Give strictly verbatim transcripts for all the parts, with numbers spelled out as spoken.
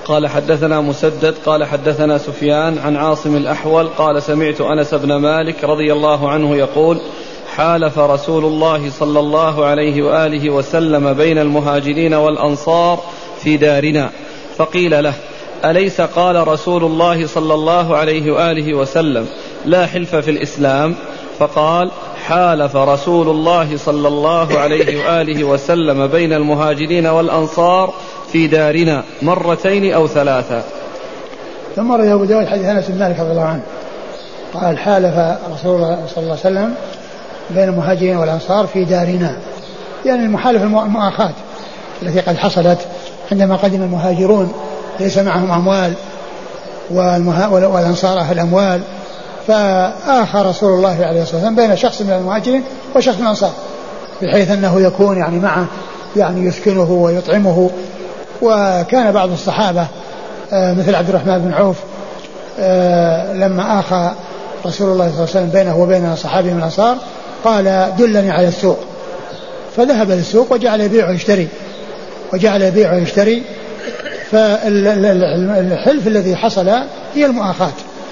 قال حدثنا مسدد قال حدثنا سفيان عن عاصم الأحول قال سمعت أنس بن مالك رضي الله عنه يقول حالف رسول الله صلى الله عليه وآله وسلم بين المهاجرين والأنصار في دارنا، فقيل له أليس قال رسول الله صلى الله عليه وآله وسلم لا حلف في الإسلام؟ فقال حالف رسول الله صلى الله عليه وآله وسلم بين المهاجرين والأنصار في دارنا مرتين أو ثلاثة. ثم روى أبو داود حديث أنس بن مالك رضي الله عنه قال حالف رسول الله صلى الله عليه وسلم بين المهاجرين والأنصار في دارنا، يعني المحالفة المؤاخاة التي قد حصلت عندما قدم المهاجرون ليس معهم أموال والأنصار أهل أموال، فآخى رسول الله عليه الصلاة والسلام بين شخص من المهاجرين وشخص من الأنصار بحيث أنه يكون يعني معه يعني يسكنه ويطعمه. وكان بعض الصحابة مثل عبد الرحمن بن عوف لما آخى رسول الله صلى الله عليه وسلم بينه وبين صحابي من الأنصار قال دلني على السوق، فذهب للسوق وجعل يبيع ويشتري وجعل يبيع ويشتري فالحلف الذي حصل هي المؤاخاة.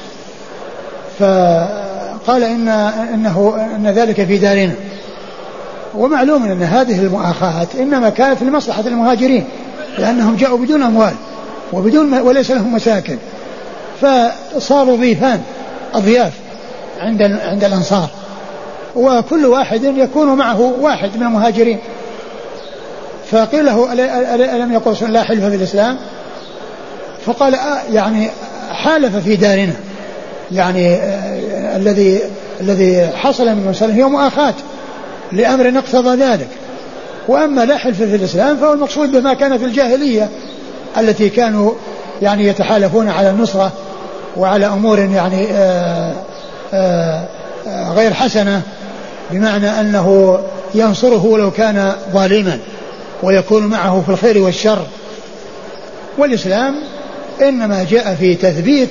فقال إن إنه إن ذلك في دارنا، ومعلوم أن هذه المؤاخاة إنما كانت لمصلحة المهاجرين لأنهم جاءوا بدون أموال وبدون وليس لهم مساكن، فصاروا ضيفان أضياف عند عند الأنصار، وكل واحد يكون معه واحد من المهاجرين. فقيل له ألم يقل لا حلف في الإسلام؟ فقال يعني حالف في دارنا، يعني الذي الذي حصل من مسألة هي مؤاخاة لأمر اقتضى ذلك، وأما لا حلف في الإسلام فهو المقصود بما كان في الجاهلية التي كانوا يعني يتحالفون على النصرة وعلى أمور يعني آآ آآ غير حسنة، بمعنى أنه ينصره ولو كان ظالما ويكون معه في الخير والشر. والإسلام إنما جاء في تثبيت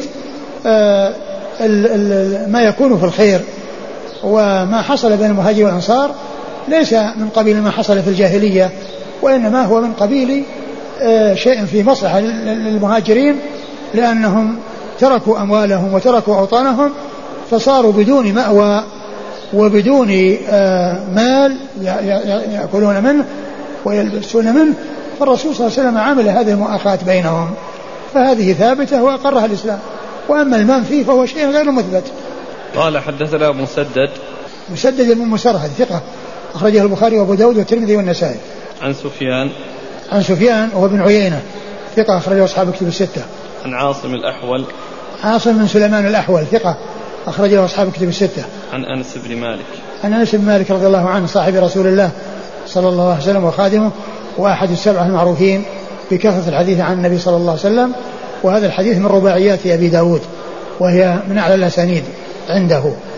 ما يكون في الخير، وما حصل بين المهاجر والأنصار ليس من قبيل ما حصل في الجاهلية، وإنما هو من قبيل شيء في مصلحة للمهاجرين لأنهم تركوا أموالهم وتركوا أوطانهم فصاروا بدون مأوى وبدون مال يأكلون منه ويلبسون منه، فالرسول صلى الله عليه وسلم عمل هذه المؤاخاة بينهم، فهذه ثابتة وأقرها الإسلام. وأما المنفي فهو شيء غير مثبت. قال حدثنا مسدد مسدد بن مسرهد ثقة أخرجه البخاري وأبو داود والترمذي والنسائي. عن سفيان عن سفيان وهو بن عيينة ثقة أخرجه أصحاب الكتب الستة. عن عاصم الأحول عاصم بن سليمان الأحول ثقة أخرجه أصحاب الكتب الستة. عن أنس بن مالك عن أنس بن مالك رضي الله عنه صاحب رسول الله صلى الله عليه وسلم وخادمه وأحد السبعة المعروفين بكثرة الحديث عن النبي صلى الله عليه وسلم، وهذا الحديث من رباعيات أبي داود وهي من أعلى الأسانيد عنده.